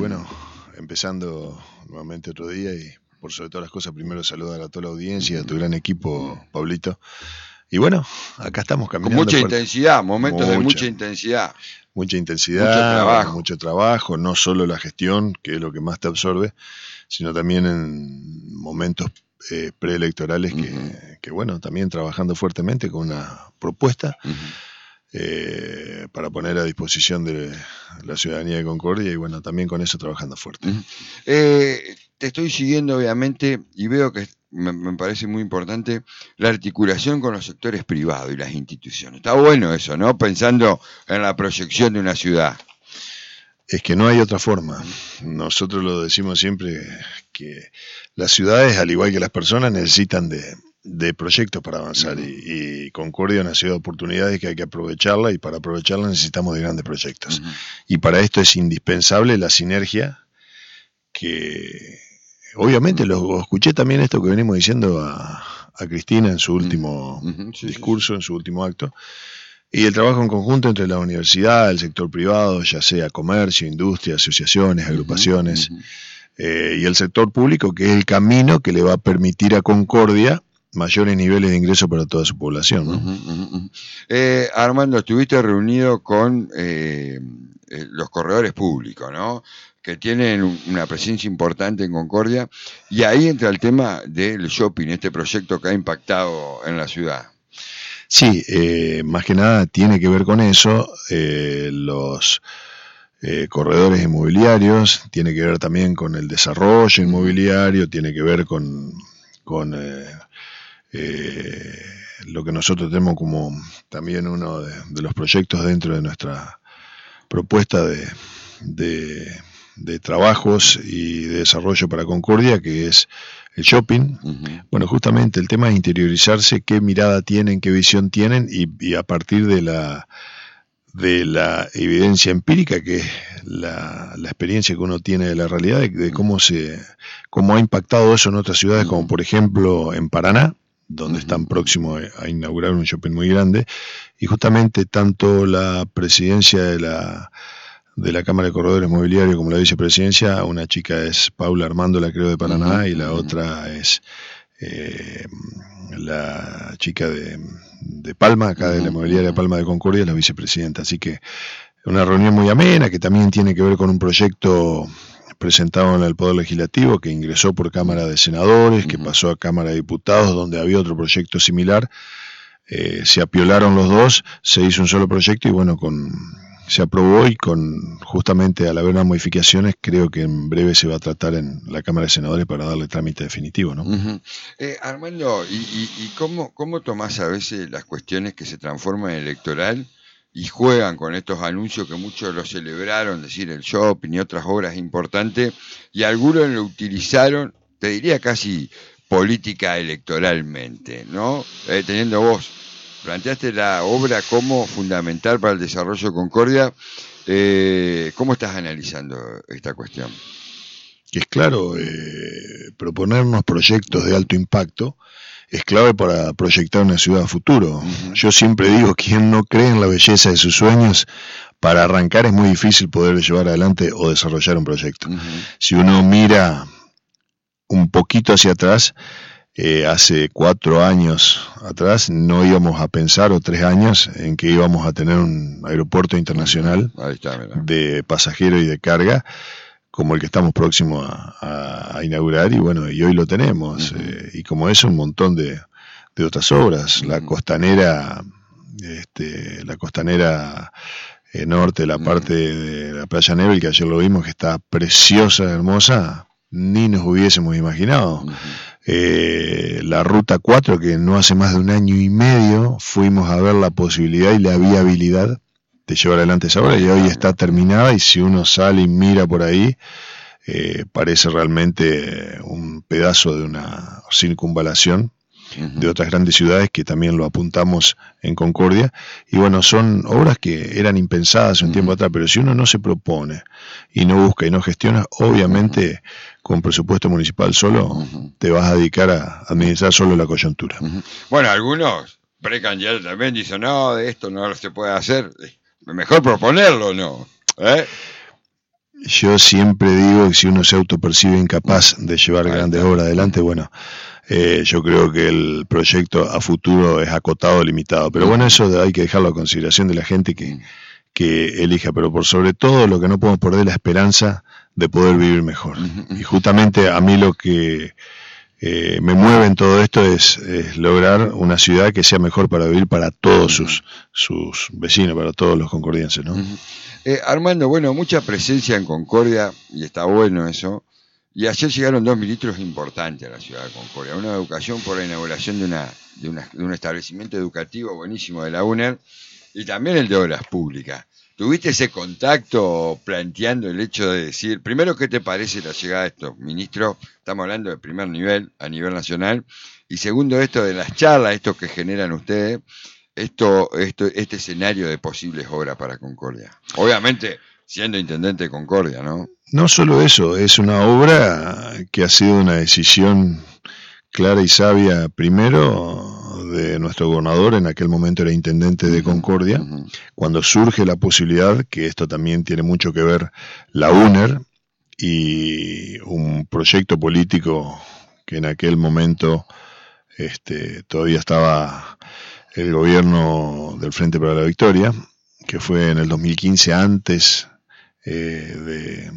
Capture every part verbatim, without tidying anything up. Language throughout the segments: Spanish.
bueno, empezando nuevamente otro día y por sobre todas las cosas, primero saludar a toda la audiencia, a tu gran equipo, Pablito. Y bueno, acá estamos caminando. Con mucha por... intensidad, momentos mucha, de mucha intensidad. Mucha intensidad, mucho trabajo. mucho trabajo, no solo la gestión, que es lo que más te absorbe, sino también en momentos eh, preelectorales que, uh-huh. que, bueno, también trabajando fuertemente con una propuesta uh-huh. eh, para poner a disposición de la ciudadanía de Concordia y, bueno, también con eso trabajando fuerte. Uh-huh. Eh, te estoy siguiendo, obviamente, y veo que me, me parece muy importante la articulación con los sectores privados y las instituciones. Está bueno eso, ¿no? Pensando en la proyección de una ciudad. Es que no hay otra forma. Nosotros lo decimos siempre que las ciudades, al igual que las personas, necesitan de, de proyectos para avanzar. Uh-huh. y, y Concordia es una ciudad de oportunidades que hay que aprovecharla y para aprovecharla necesitamos de grandes proyectos. Uh-huh. Y para esto es indispensable la sinergia que... Obviamente, lo escuché también esto que venimos diciendo a, a Cristina en su último uh-huh, sí, discurso, sí, sí. en su último acto, y el trabajo en conjunto entre la universidad, el sector privado, ya sea comercio, industria, asociaciones, agrupaciones, uh-huh, uh-huh. Eh, y el sector público, que es el camino que le va a permitir a Concordia mayores niveles de ingreso para toda su población, ¿no? Uh-huh, uh-huh. Eh, Armando, estuviste reunido con eh, eh, los corredores públicos, ¿no?, que tienen una presencia importante en Concordia, y ahí entra el tema del shopping, este proyecto que ha impactado en la ciudad. Sí, eh, más que nada tiene que ver con eso, eh, los eh, corredores inmobiliarios, tiene que ver también con el desarrollo inmobiliario, tiene que ver con, con eh, eh, lo que nosotros tenemos como también uno de, de los proyectos dentro de nuestra propuesta de... de de trabajos y de desarrollo para Concordia, que es el shopping. Uh-huh. Bueno, justamente el tema es interiorizarse, qué mirada tienen, qué visión tienen, y, y a partir de la de la evidencia empírica, que es la, la experiencia que uno tiene de la realidad, de, de cómo se cómo ha impactado eso en otras ciudades, uh-huh. como por ejemplo en Paraná, donde uh-huh. están próximos a inaugurar un shopping muy grande, y justamente tanto la presidencia de la de la Cámara de Corredores Mobiliarios como la vicepresidencia, una chica es Paula Armando, la creo de Paraná, uh-huh, y la uh-huh. otra es eh, la chica de, de Palma, acá uh-huh, de la Mobiliaria de Palma de Concordia, es la vicepresidenta. Así que una reunión muy amena, que también tiene que ver con un proyecto presentado en el Poder Legislativo, que ingresó por Cámara de Senadores, uh-huh. que pasó a Cámara de Diputados, donde había otro proyecto similar. Eh, se apiolaron los dos, se hizo un solo proyecto y bueno, con... se aprobó y con justamente al haber unas modificaciones creo que en breve se va a tratar en la Cámara de Senadores para darle trámite definitivo, ¿no? Uh-huh. Eh, Armando, ¿y, y, y cómo, cómo tomás a veces las cuestiones que se transforman en electoral y juegan con estos anuncios que muchos lo celebraron, decir el shopping y otras obras importantes, y algunos lo utilizaron, te diría casi política electoralmente, ¿no? Eh, teniendo vos planteaste la obra como fundamental para el desarrollo de Concordia. Eh, ¿Cómo estás analizando esta cuestión? Es claro, eh, proponernos proyectos de alto impacto es clave para proyectar una ciudad a futuro. Uh-huh. Yo siempre digo, quien no cree en la belleza de sus sueños, para arrancar es muy difícil poder llevar adelante o desarrollar un proyecto. Uh-huh. Si uno mira un poquito hacia atrás, Eh, hace cuatro años atrás no íbamos a pensar, o tres años, en que íbamos a tener un aeropuerto internacional Ahí está, mira. de pasajeros y de carga como el que estamos próximos a, a, a inaugurar, y bueno, y hoy lo tenemos. Uh-huh. eh, y como eso, un montón de, de otras obras. Uh-huh. La costanera, este, la costanera eh, norte, la uh-huh. parte de la playa Nebel, que ayer lo vimos, que está preciosa, hermosa, ni nos hubiésemos imaginado. Uh-huh. Eh, la ruta cuatro, que no hace más de un año y medio fuimos a ver la posibilidad y la viabilidad de llevar adelante esa obra, y hoy está terminada, y si uno sale y mira por ahí, eh, parece realmente un pedazo de una circunvalación uh-huh. de otras grandes ciudades que también lo apuntamos en Concordia. Y bueno, son obras que eran impensadas un uh-huh. tiempo atrás, pero si uno no se propone y no busca y no gestiona, obviamente uh-huh. con presupuesto municipal solo uh-huh. te vas a dedicar a administrar solo la coyuntura. Uh-huh. Bueno, algunos precandidatos también dicen, no, de esto no se puede hacer, mejor proponerlo, ¿no? ¿Eh? Yo siempre digo que si uno se autopercibe incapaz de llevar grandes obras adelante, bueno, eh, yo creo que el proyecto a futuro es acotado, limitado. Pero bueno, eso hay que dejarlo a consideración de la gente que, que elija. Pero por sobre todo, lo que no podemos perder es la esperanza de poder vivir mejor. Y justamente a mí lo que eh, me mueve en todo esto es, es lograr una ciudad que sea mejor para vivir para todos sus, sus vecinos, para todos los concordienses, ¿no? Eh, Armando, bueno, mucha presencia en Concordia, y está bueno eso. Y ayer llegaron dos ministros importantes a la ciudad de Concordia. Uno de Educación por la inauguración de, una, de, una, de un establecimiento educativo buenísimo de la UNER, y también el de Obras Públicas. ¿Tuviste ese contacto planteando el hecho de decir, primero, qué te parece la llegada de estos ministros? Estamos hablando de primer nivel, a nivel nacional. Y segundo, esto de las charlas, esto que generan ustedes, esto, esto, este escenario de posibles obras para Concordia. Obviamente, siendo intendente de Concordia, ¿no? No solo eso, es una obra que ha sido una decisión clara y sabia, primero, de nuestro gobernador, en aquel momento era intendente de Concordia, uh-huh. Cuando surge la posibilidad, que esto también tiene mucho que ver, la UNER y un proyecto político que en aquel momento este, todavía estaba el gobierno del Frente para la Victoria, que fue en el dos mil quince, antes eh, de,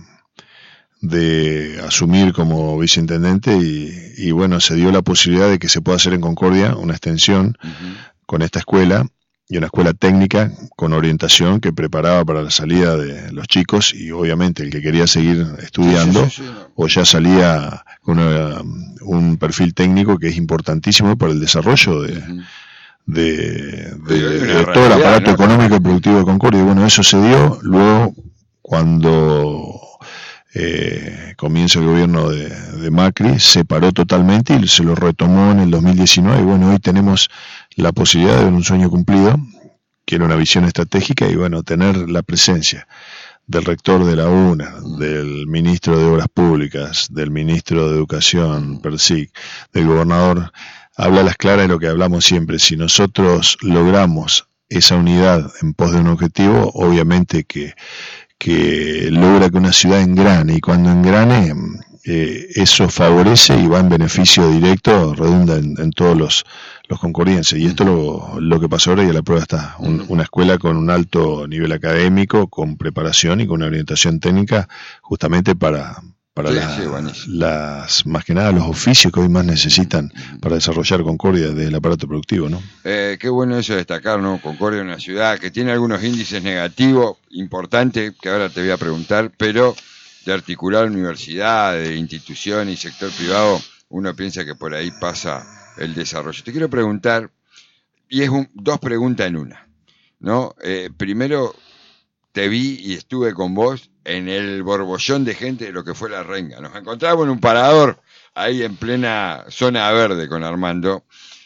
de asumir como viceintendente, y, y bueno, se dio la posibilidad de que se pueda hacer en Concordia una extensión uh-huh. con esta escuela, y una escuela técnica con orientación que preparaba para la salida de los chicos, y obviamente el que quería seguir estudiando sí, sí, sí, sí, no. o ya salía con una, un perfil técnico que es importantísimo para el desarrollo de... Uh-huh. de, de, de, de todo el aparato ¿no? económico y productivo de Concordia. Y bueno, eso se dio. Luego, cuando eh, comienza el gobierno de, de Macri, se paró totalmente y se lo retomó en el dos mil diecinueve. Y bueno, hoy tenemos la posibilidad de ver un sueño cumplido, que era una visión estratégica, y bueno, tener la presencia del rector de la UNER, del ministro de Obras Públicas, del ministro de Educación, Persic, del gobernador, habla a las claras de lo que hablamos siempre. Si nosotros logramos esa unidad en pos de un objetivo, obviamente que, que logra que una ciudad engrane, y cuando engrane, eh, eso favorece y va en beneficio directo, redunda en, en todos los, los concordienses. Y esto es lo, lo que pasó ahora, y a la prueba está. Un, una escuela con un alto nivel académico, con preparación y con una orientación técnica, justamente para... para sí, la, sí, bueno. las, más que nada, los oficios que hoy más necesitan para desarrollar Concordia del aparato productivo, ¿no? Eh, qué bueno eso de destacar, ¿no? Concordia es una ciudad que tiene algunos índices negativos importantes, que ahora te voy a preguntar, pero de articular universidades, instituciones y sector privado, uno piensa que por ahí pasa el desarrollo. Te quiero preguntar, y es un, dos preguntas en una, ¿no? Eh, primero, te vi y estuve con vos en el borbollón de gente de lo que fue la renga. Nos encontramos en un parador ahí en plena zona verde con Armando.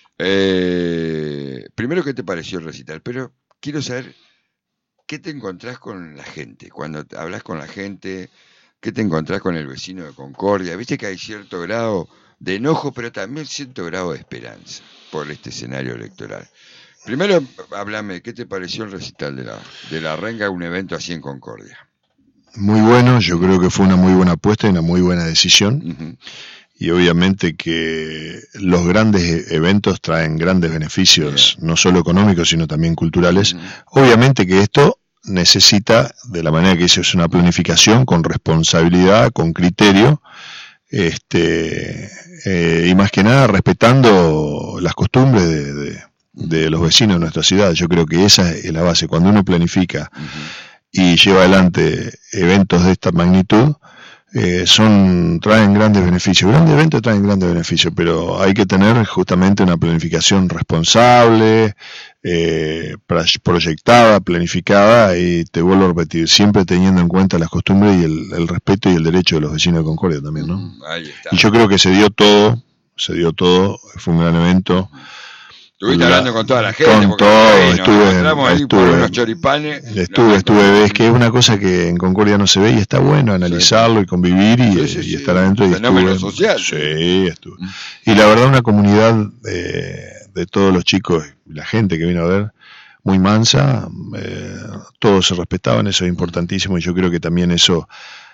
Eh, primero, ¿qué te pareció el recital? Pero quiero saber, ¿qué te encontrás con la gente? Cuando hablas con la gente, ¿qué te encontrás con el vecino de Concordia? Viste que hay cierto grado de enojo, pero también cierto grado de esperanza por este escenario electoral. Primero, háblame, ¿qué te pareció el recital de la, de la renga, un evento así en Concordia? Muy bueno, yo creo que fue una muy buena apuesta y una muy buena decisión. Uh-huh. Y obviamente que los grandes eventos traen grandes beneficios, yeah. no solo económicos, sino también culturales. Uh-huh. Obviamente que esto necesita, de la manera que dice, es una planificación con responsabilidad, con criterio, este eh, y más que nada respetando las costumbres de, de, de los vecinos de nuestra ciudad. Yo creo que esa es la base. Cuando uno planifica uh-huh. y lleva adelante eventos de esta magnitud, eh, son traen grandes beneficios. Grandes eventos traen grandes beneficios, pero hay que tener justamente una planificación responsable, eh, proyectada, planificada, y te vuelvo a repetir, siempre teniendo en cuenta las costumbres y el, el respeto y el derecho de los vecinos de Concordia también, ¿no? Ahí está. Y yo creo que se dio todo, se dio todo, fue un gran evento. Estuviste hablando con toda la gente. Con todo, ahí, estuve, ¿no? ahí estuve, por unos choripanes. Estuve, estuve, es que es una cosa que en Concordia no se ve y está bueno analizarlo sí. y convivir y, sí, sí, y sí, estar adentro. Y estuve, social. Sí, estuve. Y la verdad, una comunidad eh, de todos los chicos, la gente que vino a ver, muy mansa, eh, todos se respetaban, eso es importantísimo, y yo creo que también eso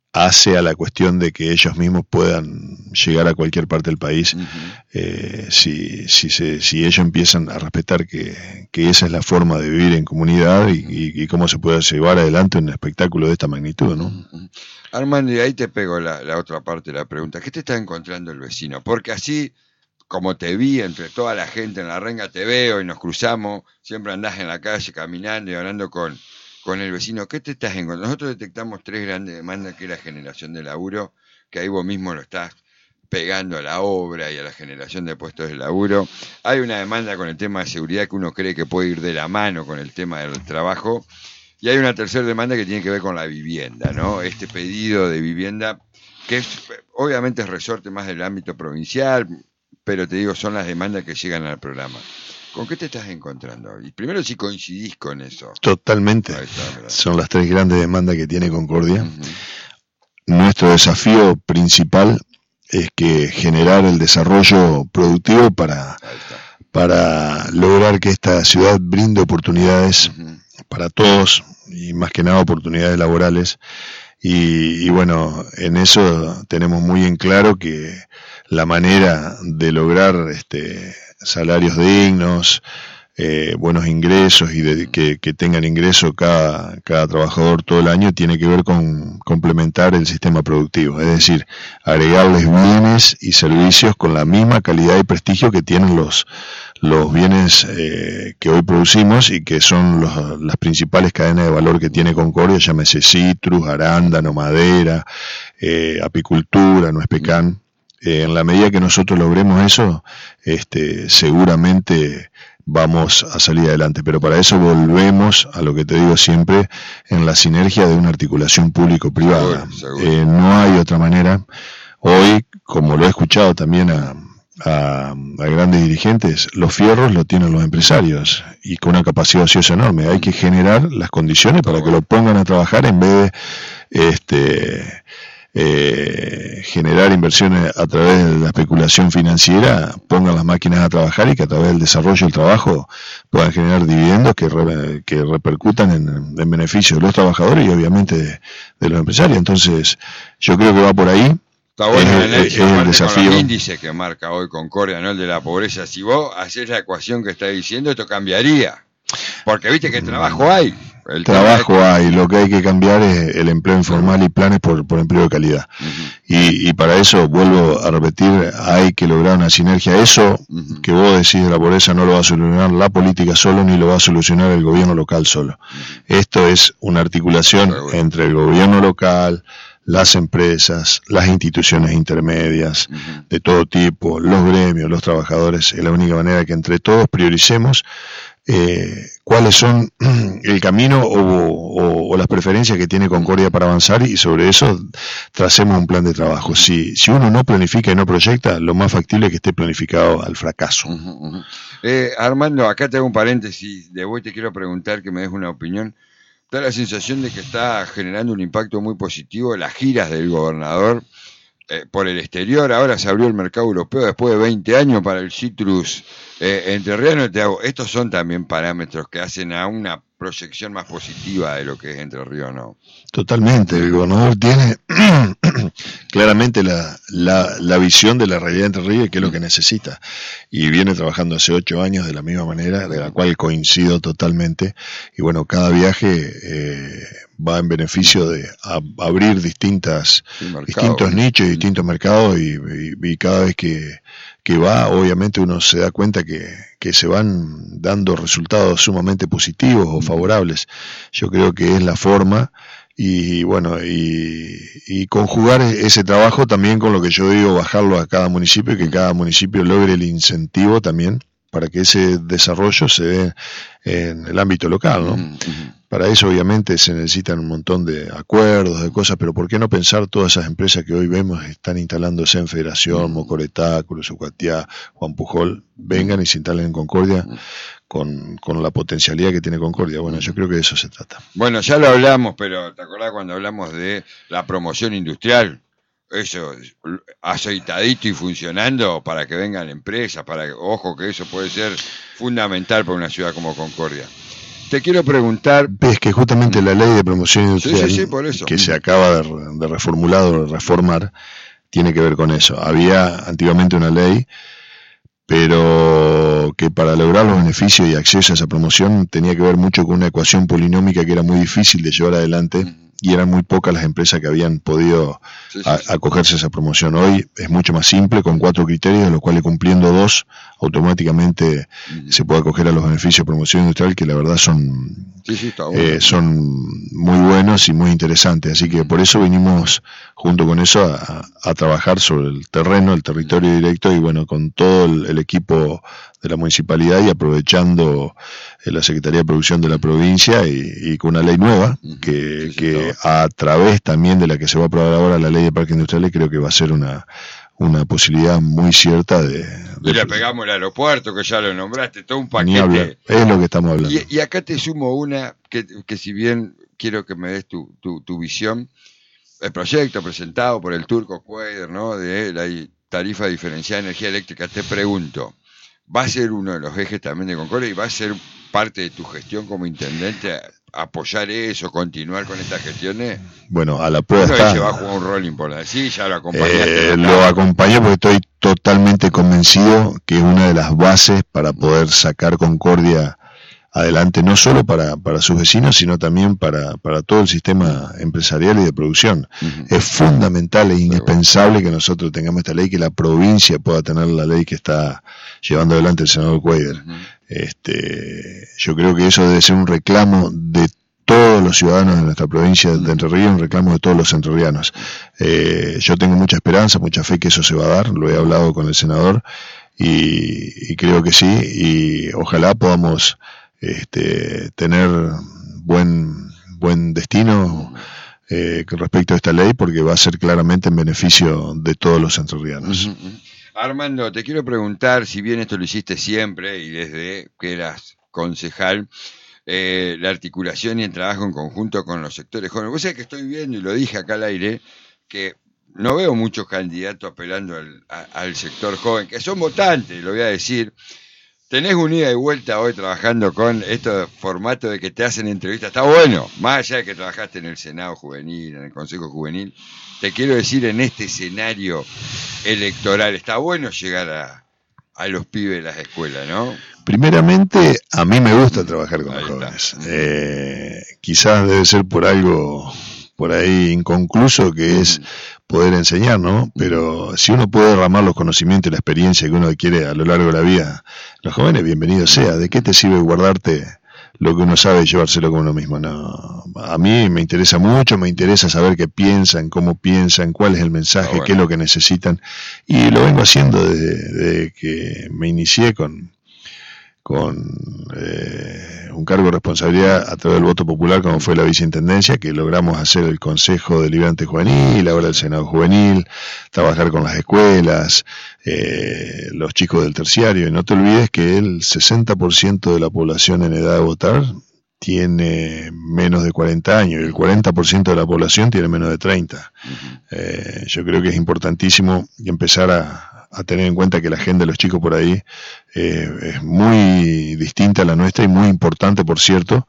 hace a la cuestión de que ellos mismos puedan llegar a cualquier parte del país, uh-huh. eh, si, si, se, si ellos empiezan a respetar que, que esa es la forma de vivir en comunidad y, y, y cómo se puede llevar adelante un espectáculo de esta magnitud, ¿no? Uh-huh. Armando, y ahí te pego la, la otra parte de la pregunta. ¿Qué te está encontrando el vecino? Porque así, como te vi entre toda la gente en la renga, te veo y nos cruzamos, siempre andás en la calle caminando y hablando con... con el vecino, ¿qué te estás encontrando? Nosotros detectamos tres grandes demandas, que es la generación de laburo, que ahí vos mismo lo estás pegando a la obra y a la generación de puestos de laburo. Hay una demanda con el tema de seguridad que uno cree que puede ir de la mano con el tema del trabajo. Y hay una tercera demanda que tiene que ver con la vivienda, ¿no? Este pedido de vivienda, que es, obviamente es resorte más del ámbito provincial, pero te digo, son las demandas que llegan al programa. ¿Con qué te estás encontrando? Y primero, si coincidís con eso. Totalmente. Está, son las tres grandes demandas que tiene Concordia. Uh-huh. Nuestro desafío principal es que generar el desarrollo productivo para, para lograr que esta ciudad brinde oportunidades uh-huh. para todos y más que nada oportunidades laborales. Y, y bueno, en eso tenemos muy en claro que la manera de lograr este salarios dignos, eh, buenos ingresos y de, que, que tengan ingreso cada, cada trabajador todo el año tiene que ver con complementar el sistema productivo, es decir, agregarles bienes y servicios con la misma calidad y prestigio que tienen los, los bienes eh, que hoy producimos y que son los, las principales cadenas de valor que tiene Concordia, llámese citrus, arándano, madera, eh, apicultura, nuez pecan. Eh, en la medida que nosotros logremos eso, este, seguramente vamos a salir adelante. Pero para eso volvemos a lo que te digo siempre, en la sinergia de una articulación público-privada. Seguro, seguro. Eh, no hay otra manera. Hoy, como lo he escuchado también a, a, a grandes dirigentes, los fierros lo tienen los empresarios y con una capacidad ociosa enorme. Hay que generar las condiciones para que lo pongan a trabajar en vez de... este Eh, generar inversiones a través de la especulación financiera, pongan las máquinas a trabajar y que a través del desarrollo del trabajo puedan generar dividendos que, re, que repercutan en, en beneficio de los trabajadores y obviamente de, de los empresarios. Entonces yo creo que va por ahí. Está bueno el análisis, es el desafío. Con los índices que marca hoy Concordia, ¿no? El de la pobreza. Si vos haces la ecuación que estás diciendo, esto cambiaría. Porque viste que trabajo hay. El trabajo es... hay, lo que hay que cambiar es el empleo informal y planes por, por empleo de calidad. Uh-huh. Y, y para eso, vuelvo a repetir, hay que lograr una sinergia. Eso uh-huh. que vos decís de la pobreza no lo va a solucionar la política solo, ni lo va a solucionar el gobierno local solo. Uh-huh. Esto es una articulación bueno. entre el gobierno local, las empresas, las instituciones intermedias uh-huh. de todo tipo, los gremios, los trabajadores. Es la única manera que entre todos prioricemos Eh, cuáles son el camino o, o, o las preferencias que tiene Concordia para avanzar y sobre eso tracemos un plan de trabajo. Si, si uno no planifica y no proyecta, lo más factible es que esté planificado al fracaso. Uh-huh, uh-huh. Eh, Armando, acá te hago un paréntesis, de hoy te quiero preguntar que me des una opinión. Da la sensación de que está generando un impacto muy positivo las giras del gobernador eh, por el exterior. Ahora se abrió el mercado europeo después de veinte años para el citrus eh, entrerriano. Te hago, estos son también parámetros que hacen a una proyección más positiva de lo que es Entre Ríos, ¿no? Totalmente. El gobernador tiene claramente la, la, la visión de la realidad de Entre Ríos y qué es lo que necesita. Y viene trabajando hace ocho años de la misma manera, de la cual coincido totalmente. Y bueno, cada viaje eh, va en beneficio de a, abrir distintas mercado, distintos nichos y distintos mercados y, y, y cada vez que que va, obviamente uno se da cuenta que, que se van dando resultados sumamente positivos o favorables. Yo creo que es la forma y bueno, y, y conjugar ese trabajo también con lo que yo digo, bajarlo a cada municipio y que cada municipio logre el incentivo también para que ese desarrollo se dé en el ámbito local, ¿no? Uh-huh. Para eso obviamente se necesitan un montón de acuerdos, de cosas, pero ¿por qué no pensar todas esas empresas que hoy vemos están instalándose en Federación, Mocoretá, Curuzucuatiá, Juan Pujol, vengan y se instalen en Concordia con, con la potencialidad que tiene Concordia? Bueno, yo creo que de eso se trata. Bueno, ya lo hablamos, pero ¿te acordás cuando hablamos de la promoción industrial? Eso, aceitadito y funcionando para que vengan empresas, para que, ojo que eso puede ser fundamental para una ciudad como Concordia. te quiero preguntar... Ves que justamente la ley de promoción industrial, sí, sí, sí, por eso. que se acaba de, de reformular o de reformar, tiene que ver con eso. Había antiguamente una ley, pero que para lograr los beneficios y acceso a esa promoción tenía que ver mucho con una ecuación polinómica que era muy difícil de llevar adelante, y eran muy pocas las empresas que habían podido sí, sí, a, sí. acogerse a esa promoción. Hoy es mucho más simple, con cuatro criterios, de los cuales cumpliendo dos, automáticamente uh-huh. se puede acoger a los beneficios de promoción industrial, que la verdad son, sí, sí, está bueno. eh, son muy buenos y muy interesantes. Así que por eso venimos junto con eso a, a trabajar sobre el terreno, el territorio directo, y bueno, con todo el, el equipo de la municipalidad y aprovechando eh, la Secretaría de Producción de la provincia y, y con una ley nueva que, sí, sí, que a través también de la que se va a aprobar ahora la ley de parques industriales, creo que va a ser una una posibilidad muy cierta de... de y le pegamos el aeropuerto, que ya lo nombraste, todo un paquete. Ni hablar, es lo que estamos hablando. Y, y acá te sumo una, que, que si bien quiero que me des tu, tu, tu visión, el proyecto presentado por el turco Cuader, ¿no?, de la tarifa diferenciada de energía eléctrica, te pregunto, ¿va a ser uno de los ejes también de Concordia y va a ser parte de tu gestión como intendente apoyar eso, continuar con estas gestiones? Bueno, a la prueba Uno está. dice, va a jugar un rol importante. Sí, ya lo acompañaste. Eh, lo acompañé porque estoy totalmente convencido que es una de las bases para poder sacar Concordia adelante, no solo para, para sus vecinos, sino también para, para todo el sistema empresarial y de producción. Uh-huh. Es fundamental e indispensable que nosotros tengamos esta ley, que la provincia pueda tener la ley que está llevando adelante el senador Cuader. Uh-huh. Este, yo creo que eso debe ser un reclamo de todos los ciudadanos de nuestra provincia de Entre Ríos, un reclamo de todos los entrerrianos. Eh, yo tengo mucha esperanza, mucha fe que eso se va a dar, lo he hablado con el senador y, y creo que sí, y ojalá podamos este, tener buen, buen destino eh, respecto a esta ley, porque va a ser claramente en beneficio de todos los entrerrianos. Uh-huh. Armando, te quiero preguntar, si bien esto lo hiciste siempre y desde que eras concejal, eh, la articulación y el trabajo en conjunto con los sectores jóvenes. Vos sabés que estoy viendo, y lo dije acá al aire, que no veo muchos candidatos apelando al, a, al sector joven, que son votantes, lo voy a decir. Tenés un ida y vuelta hoy trabajando con estos formatos de que te hacen entrevistas. Está bueno, más allá de que trabajaste en el Senado Juvenil, en el Consejo Juvenil, te quiero decir, en este escenario electoral, está bueno llegar a, a los pibes de las escuelas, ¿no? Primeramente, a mí me gusta trabajar con ahí los jóvenes. Está. Eh, quizás debe ser por algo por ahí inconcluso, que es poder enseñar, ¿no? Pero si uno puede derramar los conocimientos y la experiencia que uno adquiere a lo largo de la vida, los jóvenes, bienvenido sea. ¿De qué te sirve guardarte lo que uno sabe y llevárselo con uno mismo? No, a mí me interesa mucho, me interesa saber qué piensan, cómo piensan, cuál es el mensaje, oh, bueno. qué es lo que necesitan, y lo vengo haciendo desde, desde que me inicié con con eh, un cargo de responsabilidad a través del voto popular, como fue la viceintendencia, que logramos hacer el Consejo Deliberante Juvenil, ahora el Senado Juvenil, trabajar con las escuelas, eh, los chicos del terciario, y no te olvides que el sesenta por ciento de la población en edad de votar tiene menos de cuarenta años y el cuarenta por ciento de la población tiene menos de treinta. Uh-huh. Eh, yo creo que es importantísimo empezar a a tener en cuenta que la agenda de los chicos por ahí eh, es muy distinta a la nuestra y muy importante, por cierto,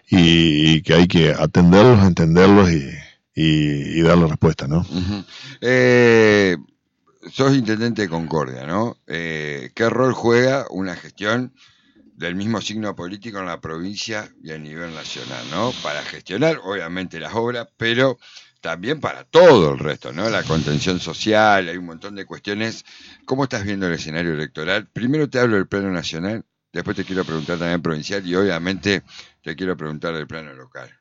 y, y que hay que atenderlos, entenderlos y, y, y darle respuesta, ¿no? Uh-huh. Eh, sos intendente de Concordia, ¿no? Eh, ¿Qué rol juega una gestión del mismo signo político en la provincia y a nivel nacional, ¿no? Para gestionar, obviamente, las obras, pero también para todo el resto, ¿no? La contención social, hay un montón de cuestiones. ¿Cómo estás viendo el escenario electoral? Primero te hablo del plano nacional, después te quiero preguntar también provincial y obviamente te quiero preguntar del plano local.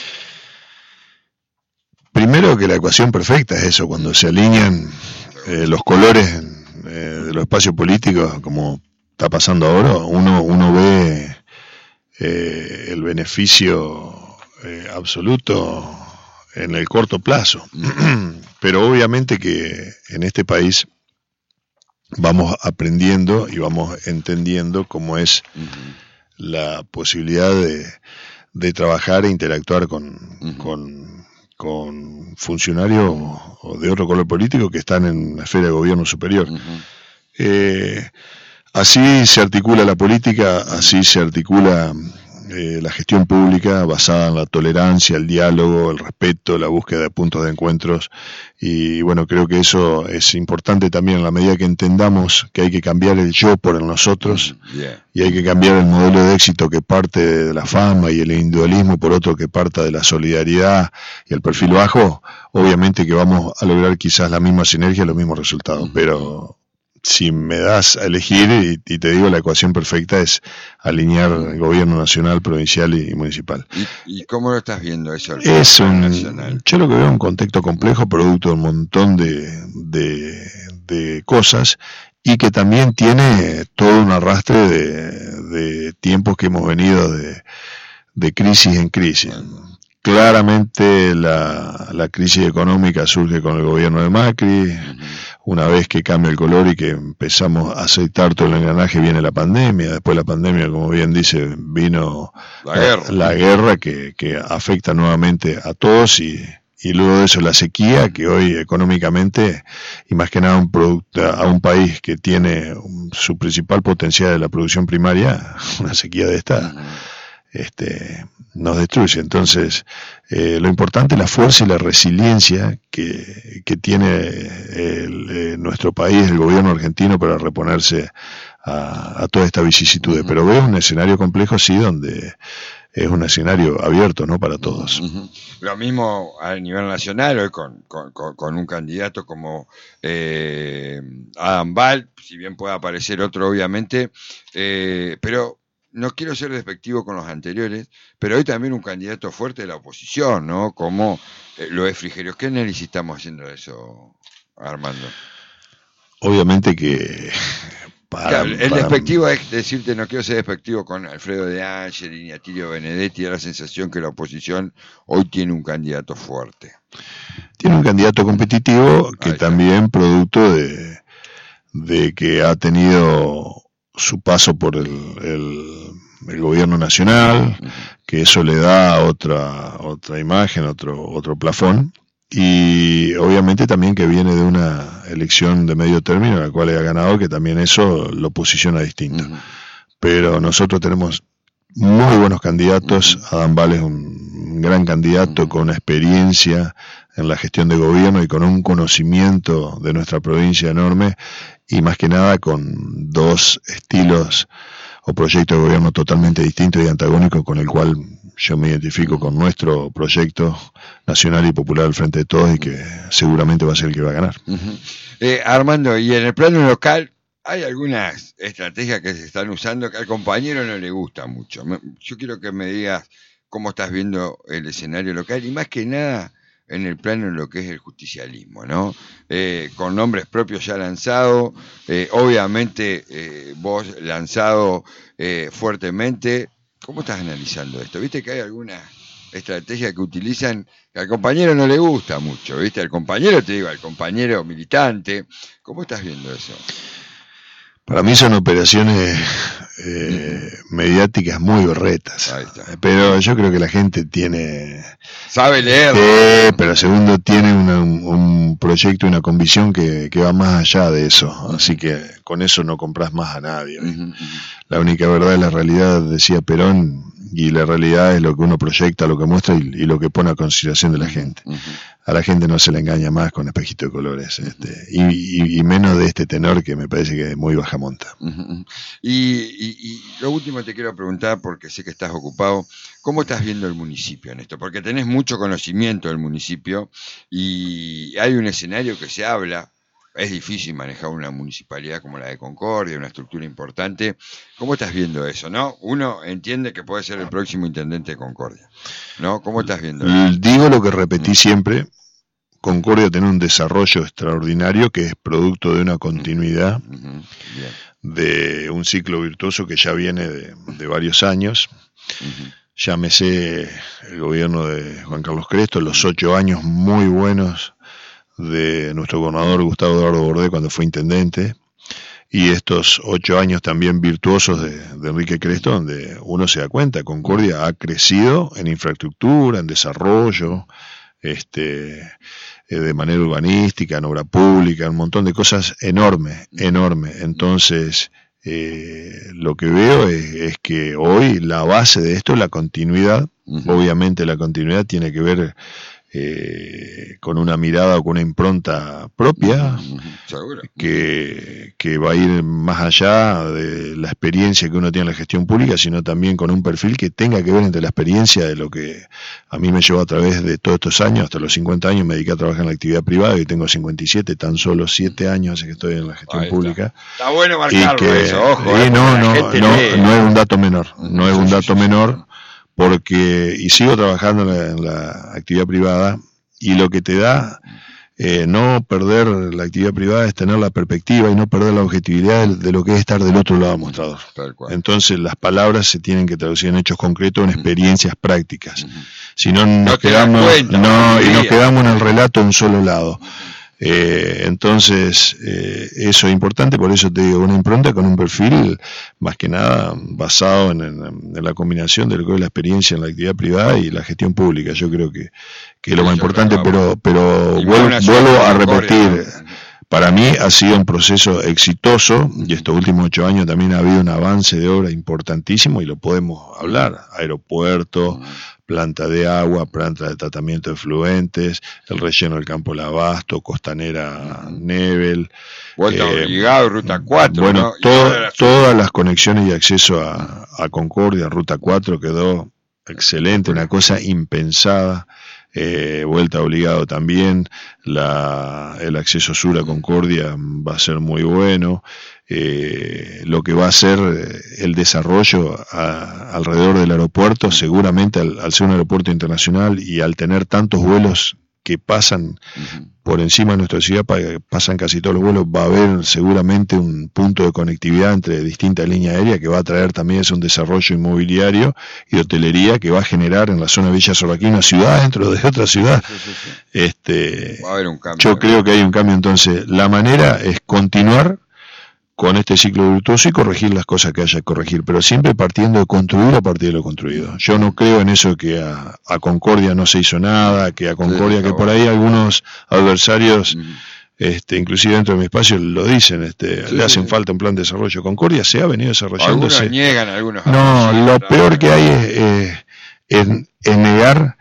Primero que la ecuación perfecta es eso, cuando se alinean eh, los colores eh, de los espacios políticos, como está pasando ahora, uno, uno ve eh, el beneficio eh, absoluto en el corto plazo, pero obviamente que en este país vamos aprendiendo y vamos entendiendo cómo es uh-huh. la posibilidad de, de trabajar e interactuar con, uh-huh. con, con funcionarios o de otro color político que están en la esfera de gobierno superior. Uh-huh. Eh, así se articula la política, así se articula eh, la gestión pública basada en la tolerancia, el diálogo, el respeto, la búsqueda de puntos de encuentros. Y bueno, creo que eso es importante también en la medida que entendamos que hay que cambiar el yo por el nosotros, yeah. y hay que cambiar el modelo de éxito que parte de la fama y el individualismo por otro que parta de la solidaridad y el perfil bajo. Obviamente que vamos a lograr quizás la misma sinergia, los mismos resultados, pero si me das a elegir, y, y te digo, la ecuación perfecta es alinear el gobierno nacional, provincial y, y municipal. ¿Y, ¿Y cómo lo estás viendo eso? Es un, nacional? Yo lo que veo es un contexto complejo, producto de un montón de, de, de cosas, y que también tiene todo un arrastre de, de tiempos que hemos venido de, de crisis en crisis. Claramente la, la crisis económica surge con el gobierno de Macri. Una vez que cambia el color y que empezamos a aceitar todo el engranaje, viene la pandemia. Después la pandemia, como bien dice, vino la guerra, la, la guerra que, que afecta nuevamente a todos, y, y luego de eso la sequía, que hoy económicamente, y más que nada un producto, a un país que tiene su principal potencial de la producción primaria, una sequía de esta, este, nos destruye. Entonces, eh, lo importante es la fuerza y la resiliencia que, que tiene el, eh, nuestro país, el gobierno argentino, para reponerse a, a toda esta vicisitud. Uh-huh. Pero veo un escenario complejo, sí, donde es un escenario abierto, ¿no?, para todos. Uh-huh. Lo mismo a nivel nacional, hoy con, con, con un candidato como eh, Adam Ball, si bien puede aparecer otro, obviamente, eh, pero no quiero ser despectivo con los anteriores, pero hoy también un candidato fuerte de la oposición, ¿no? Como eh, lo es Frigerio. ¿Qué análisis estamos haciendo de eso, Armando? Obviamente que... Para, claro, el para... despectivo es decirte, no quiero ser despectivo con Alfredo de Angeli y Atilio Benedetti, da la sensación que la oposición hoy tiene un candidato fuerte. Tiene un candidato competitivo que también producto de, de que ha tenido su paso por el, el, el gobierno nacional, que eso le da otra otra imagen, otro otro plafón, y obviamente también que viene de una elección de medio término en la cual ha ganado, que también eso lo posiciona distinto. Uh-huh. Pero nosotros tenemos muy buenos candidatos. Uh-huh. Adam Ball es un gran candidato, uh-huh, con una experiencia en la gestión de gobierno y con un conocimiento de nuestra provincia enorme, y más que nada con dos estilos o proyectos de gobierno totalmente distintos y antagónicos, con el cual yo me identifico con nuestro proyecto nacional y popular al frente de todos, y que seguramente va a ser el que va a ganar. Uh-huh. eh, Armando, y en el plano local, ¿hay algunas estrategias que se están usando que al compañero no le gusta mucho? Yo quiero que me digas cómo estás viendo el escenario local, y más que nada en el plano de lo que es el justicialismo, ¿no? Eh, con nombres propios ya lanzados, eh, obviamente eh, vos lanzado eh, fuertemente. ¿Cómo estás analizando esto? ¿Viste que hay alguna estrategia que utilizan que al compañero no le gusta mucho? ¿Viste? Al compañero, te digo, al compañero militante. ¿Cómo estás viendo eso? Para mí son operaciones eh, mediáticas muy berretas, pero yo creo que la gente tiene... Sabe leer. Eh, pero segundo, tiene una, un proyecto y una convicción que, que va más allá de eso, así que con eso no compras más a nadie. Uh-huh. La única verdad es la realidad, decía Perón, y la realidad es lo que uno proyecta, lo que muestra y, y lo que pone a consideración de la gente. Uh-huh. A la gente no se le engaña más con espejito de colores, este, y, y, y menos de este tenor que me parece que es muy baja monta. Uh-huh. y, y, y lo último te quiero preguntar, porque sé que estás ocupado, ¿cómo estás viendo el municipio en esto? Porque tenés mucho conocimiento del municipio y hay un escenario que se habla. Es difícil manejar una municipalidad como la de Concordia, una estructura importante. ¿Cómo estás viendo eso, no? Uno entiende que puede ser el próximo intendente de Concordia, ¿no? ¿Cómo estás viendo eso? Digo lo que repetí siempre. Concordia tiene un desarrollo extraordinario que es producto de una continuidad, uh-huh. de un ciclo virtuoso que ya viene de, de varios años. Uh-huh. Llámese el gobierno de Juan Carlos Cresto, los ocho años muy buenos de nuestro gobernador Gustavo Eduardo Bordé cuando fue intendente, y estos ocho años también virtuosos de, de Enrique Cresto, donde uno se da cuenta, Concordia ha crecido en infraestructura, en desarrollo, este, eh, de manera urbanística, en obra pública, un montón de cosas enorme, enorme. Entonces, eh, lo que veo es, es que hoy la base de esto es la continuidad. Uh-huh. Obviamente la continuidad tiene que ver eh, con una mirada o con una impronta propia, uh-huh. Seguro. Que, que va a ir más allá de la experiencia que uno tiene en la gestión pública, sino también con un perfil que tenga que ver entre la experiencia de lo que a mí me llevó a través de todos estos años, hasta los cincuenta años me dediqué a trabajar en la actividad privada y tengo cincuenta y siete, tan solo siete años hace que estoy en la gestión Ahí pública. Está. Está bueno marcarlo que, eso, ojo. Eh, no, no, no, no es un dato menor, no, no es un dato sí, menor. Sí, sí. Porque, y sigo trabajando en la, en la actividad privada, y lo que te da eh, no perder la actividad privada es tener la perspectiva y no perder la objetividad de, de lo que es estar del otro lado del mostrador. Entonces las palabras se tienen que traducir en hechos concretos, en experiencias uh-huh. prácticas. Uh-huh. Si no nos no quedamos, cuenta, no, y nos quedamos en el relato en un solo lado. Eh, entonces eh, eso es importante, por eso te digo, una impronta con un perfil más que nada basado en, en, en la combinación de lo que es la experiencia en la actividad privada y la gestión pública. Yo creo que, que es lo más importante, pero, pero vuelvo, vuelvo a repetir, para mí ha sido un proceso exitoso y estos últimos ocho años también ha habido un avance de obra importantísimo y lo podemos hablar: aeropuerto, planta de agua, planta de tratamiento de efluentes, el relleno del Campo del Abasto, Costanera Nebel. Vuelta eh, Obligado, Ruta cuatro. Bueno, ¿no? todo, la todas las conexiones y acceso a, a Concordia, Ruta cuatro quedó excelente, una cosa impensada. Eh, vuelta Obligado también, la, el acceso sur a Concordia va a ser muy bueno. Eh, lo que va a ser el desarrollo a, alrededor del aeropuerto, seguramente al, al ser un aeropuerto internacional y al tener tantos vuelos que pasan uh-huh. por encima de nuestra ciudad, pasan casi todos los vuelos, va a haber seguramente un punto de conectividad entre distintas líneas aéreas que va a traer también es un desarrollo inmobiliario y hotelería que va a generar en la zona de Villa Sorraquí una ciudad dentro de otra ciudad. Sí, sí, sí. Este, va a haber un cambio. Yo creo que hay un cambio, entonces la manera es continuar con este ciclo virtuoso y corregir las cosas que haya que corregir, pero siempre partiendo de construir a partir de lo construido. Yo no creo en eso que a, a Concordia no se hizo nada, que a Concordia, sí, que por ahí algunos adversarios, mm. este, inclusive dentro de mi espacio, lo dicen, este, sí, le hacen sí. falta un plan de desarrollo. Concordia se ha venido desarrollándose. Algunos niegan, algunos. No, lo peor que hay es, eh, es, es negar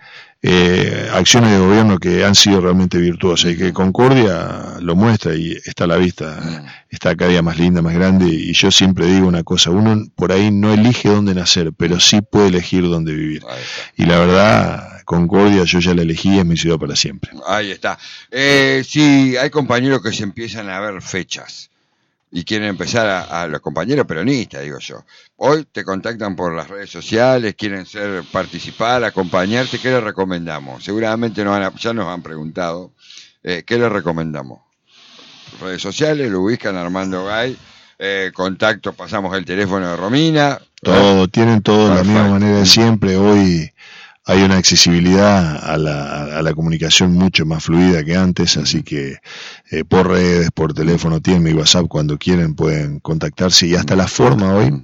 Eh, acciones de gobierno que han sido realmente virtuosas y que Concordia lo muestra y está a la vista, está cada día más linda, más grande, y yo siempre digo una cosa: uno por ahí no elige dónde nacer, pero sí puede elegir dónde vivir, y la verdad Concordia yo ya la elegí, es mi ciudad para siempre. Ahí está. Eh, sí, hay compañeros que se empiezan a ver fechas y quieren empezar a, a los compañeros peronistas, digo yo. Hoy te contactan por las redes sociales, quieren ser participar, acompañarte. ¿Qué les recomendamos? Seguramente nos van a, ya nos han preguntado. Eh, ¿Qué les recomendamos? Redes sociales, lo ubican Armando Gay. Eh, contacto, pasamos el teléfono de Romina. Todo, ¿eh? Tienen todo de la misma manera de siempre. Hoy hay una accesibilidad a la, a la comunicación mucho más fluida que antes, así que eh, por redes, por teléfono, tienen mi WhatsApp, cuando quieren pueden contactarse, y hasta la forma hoy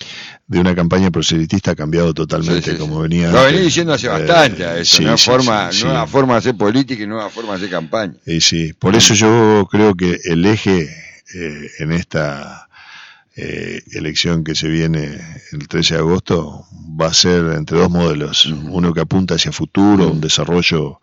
de una campaña proselitista ha cambiado totalmente, sí, sí, como venía lo venía diciendo hace bastante a eso, sí, nueva, sí, forma, sí, nueva sí. forma de hacer política y nueva forma de hacer campaña. Y sí, por eso yo creo que el eje eh, en esta Eh, elección que se viene el trece de agosto va a ser entre dos modelos, uh-huh. uno que apunta hacia futuro, uh-huh. un desarrollo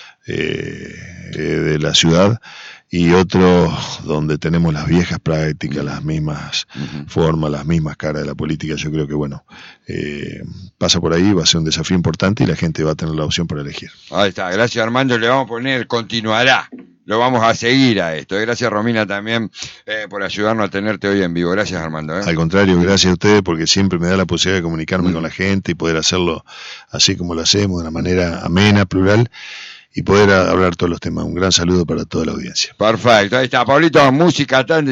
eh, eh, de la ciudad, y otro donde tenemos las viejas prácticas, uh-huh. las mismas uh-huh. formas, las mismas caras de la política. Yo creo que bueno, eh, pasa por ahí, va a ser un desafío importante y la gente va a tener la opción para elegir. Ahí está, gracias Armando, le vamos a poner continuará. Lo vamos a seguir a esto. Gracias, Romina, también eh, por ayudarnos a tenerte hoy en vivo. Gracias, Armando. ¿eh? Al contrario, gracias a ustedes, porque siempre me da la posibilidad de comunicarme mm. con la gente y poder hacerlo así como lo hacemos, de una manera amena, plural, y poder hablar todos los temas. Un gran saludo para toda la audiencia. Perfecto. Ahí está, Pablito, música tan